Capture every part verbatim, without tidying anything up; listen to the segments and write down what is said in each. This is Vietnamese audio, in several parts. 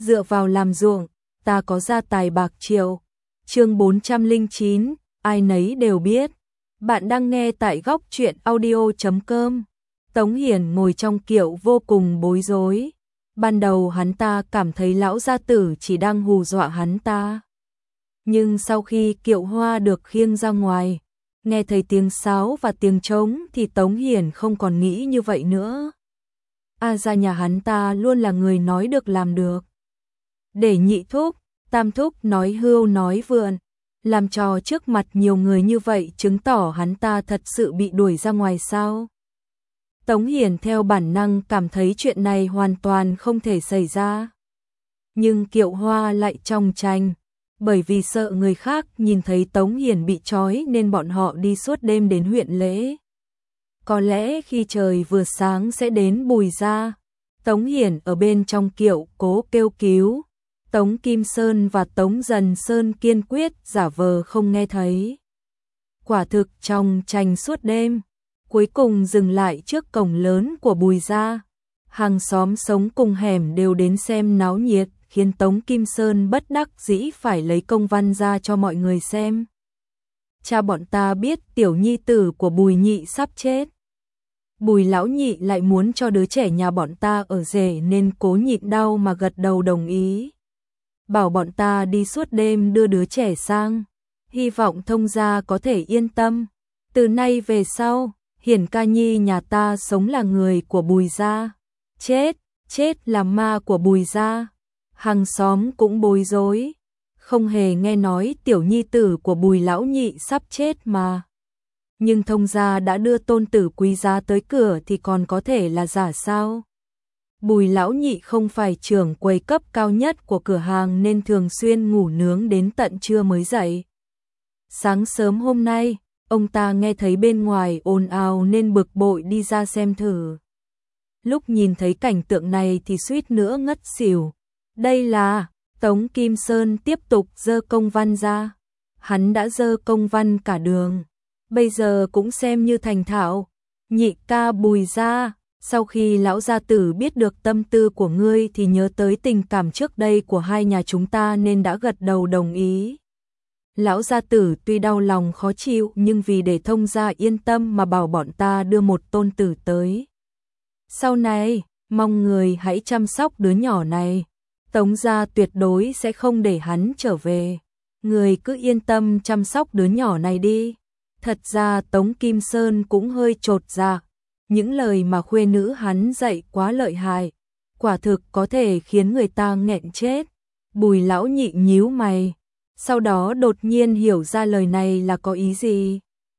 dựa vào làm ruộng, ta có gia tài bạc triệu. Chương bốn trăm lẻ chín, ai nấy đều biết. Bạn đang nghe tại góc truyện audio chấm com. Tống Hiển ngồi trong kiệu vô cùng bối rối. Ban đầu hắn ta cảm thấy lão gia tử chỉ đang hù dọa hắn ta. Nhưng sau khi kiệu hoa được khiêng ra ngoài, nghe thấy tiếng sáo và tiếng trống thì Tống Hiển không còn nghĩ như vậy nữa. A gia nhà hắn ta luôn là người nói được làm được. Để nhị thúc, tam thúc nói hưu nói vượn, làm trò trước mặt nhiều người như vậy chứng tỏ hắn ta thật sự bị đuổi ra ngoài sao? Tống Hiển theo bản năng cảm thấy chuyện này hoàn toàn không thể xảy ra. Nhưng kiệu hoa lại trong tranh, bởi vì sợ người khác nhìn thấy Tống Hiển bị trói nên bọn họ đi suốt đêm đến huyện lễ. Có lẽ khi trời vừa sáng sẽ đến Bùi gia. Tống Hiển ở bên trong kiệu cố kêu cứu. Tống Kim Sơn và Tống Dần Sơn kiên quyết giả vờ không nghe thấy. Quả thực trong tranh suốt đêm, cuối cùng dừng lại trước cổng lớn của Bùi gia. Hàng xóm sống cùng hẻm đều đến xem náo nhiệt, khiến Tống Kim Sơn bất đắc dĩ phải lấy công văn ra cho mọi người xem. Cha bọn ta biết tiểu nhi tử của Bùi nhị sắp chết. Bùi lão nhị lại muốn cho đứa trẻ nhà bọn ta ở rể nên cố nhịn đau mà gật đầu đồng ý. Bảo bọn ta đi suốt đêm đưa đứa trẻ sang, hy vọng thông gia có thể yên tâm. Từ nay về sau, Hiển ca nhi nhà ta sống là người của Bùi gia, chết, chết là ma của Bùi gia. Hàng xóm cũng bối rối, không hề nghe nói tiểu nhi tử của Bùi lão nhị sắp chết mà. Nhưng thông gia đã đưa tôn tử quý giá tới cửa thì còn có thể là giả sao? Bùi lão nhị không phải trưởng quầy cấp cao nhất của cửa hàng nên thường xuyên ngủ nướng đến tận trưa mới dậy. Sáng sớm hôm nay, ông ta nghe thấy bên ngoài ồn ào nên bực bội đi ra xem thử. Lúc nhìn thấy cảnh tượng này thì suýt nữa ngất xỉu. Đây là, Tống Kim Sơn tiếp tục giơ công văn ra. Hắn đã giơ công văn cả đường, bây giờ cũng xem như thành thạo. Nhị ca Bùi gia, sau khi lão gia tử biết được tâm tư của ngươi thì nhớ tới tình cảm trước đây của hai nhà chúng ta nên đã gật đầu đồng ý. Lão gia tử tuy đau lòng khó chịu nhưng vì để thông gia yên tâm mà bảo bọn ta đưa một tôn tử tới. Sau này, mong người hãy chăm sóc đứa nhỏ này. Tống gia tuyệt đối sẽ không để hắn trở về. Người cứ yên tâm chăm sóc đứa nhỏ này đi. Thật ra Tống Kim Sơn cũng hơi chột dạ. Những lời mà khuê nữ hắn dạy quá lợi hại, quả thực có thể khiến người ta nghẹn chết. Bùi lão nhị nhíu mày, sau đó đột nhiên hiểu ra lời này là có ý gì.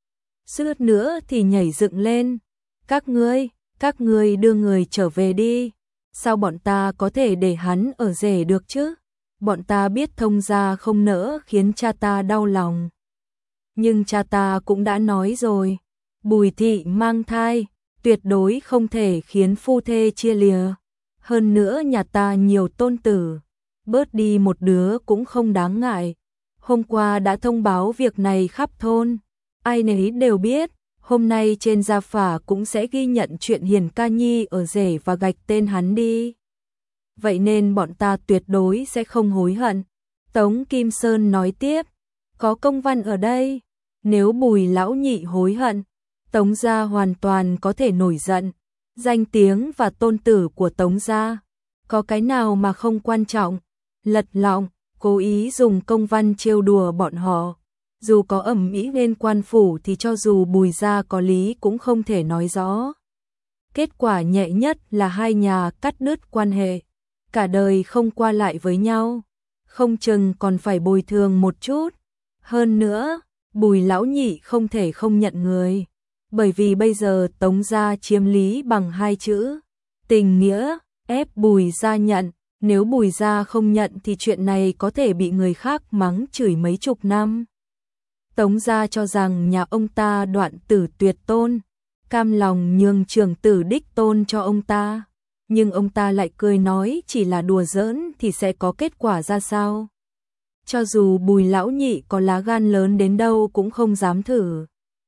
Suýt nữa thì nhảy dựng lên. Các ngươi, các ngươi đưa người trở về đi. Sao bọn ta có thể để hắn ở rể được chứ? Bọn ta biết thông gia không nỡ khiến cha ta đau lòng. Nhưng cha ta cũng đã nói rồi, Bùi thị mang thai, tuyệt đối không thể khiến phu thê chia lìa. Hơn nữa nhà ta nhiều tôn tử, bớt đi một đứa cũng không đáng ngại. Hôm qua đã thông báo việc này khắp thôn, ai nấy đều biết. Hôm nay trên gia phả cũng sẽ ghi nhận chuyện Hiển ca nhi ở rể và gạch tên hắn đi. Vậy nên bọn ta tuyệt đối sẽ không hối hận. Tống Kim Sơn nói tiếp, có công văn ở đây. Nếu Bùi lão nhị hối hận, Tống gia hoàn toàn có thể nổi giận. Danh tiếng và tôn tử của Tống gia, có cái nào mà không quan trọng. Lật lọng, cố ý dùng công văn trêu đùa bọn họ. Dù có ầm ĩ lên quan phủ thì cho dù Bùi gia có lý cũng không thể nói rõ. Kết quả nhẹ nhất là hai nhà cắt đứt quan hệ, cả đời không qua lại với nhau, không chừng còn phải bồi thường một chút. Hơn nữa, Bùi lão nhị không thể không nhận người, bởi vì bây giờ Tống gia chiếm lý bằng hai chữ tình nghĩa, ép Bùi gia nhận. Nếu Bùi gia không nhận thì chuyện này có thể bị người khác mắng chửi mấy chục năm. Tống gia cho rằng nhà ông ta đoạn tử tuyệt tôn, cam lòng nhường trưởng tử đích tôn cho ông ta. Nhưng ông ta lại cười nói chỉ là đùa giỡn thì sẽ có kết quả ra sao. Cho dù Bùi lão nhị có lá gan lớn đến đâu cũng không dám thử.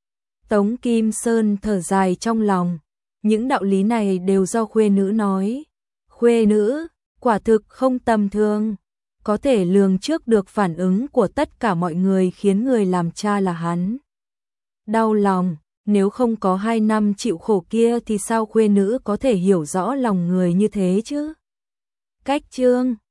Tống Kim Sơn thở dài trong lòng, những đạo lý này đều do khuê nữ nói. Khuê nữ, quả thực không tầm thường. Có thể lường trước được phản ứng của tất cả mọi người khiến người làm cha là hắn đau lòng. Nếu không có hai năm chịu khổ kia thì sao khuê nữ có thể hiểu rõ lòng người như thế chứ? Cách chương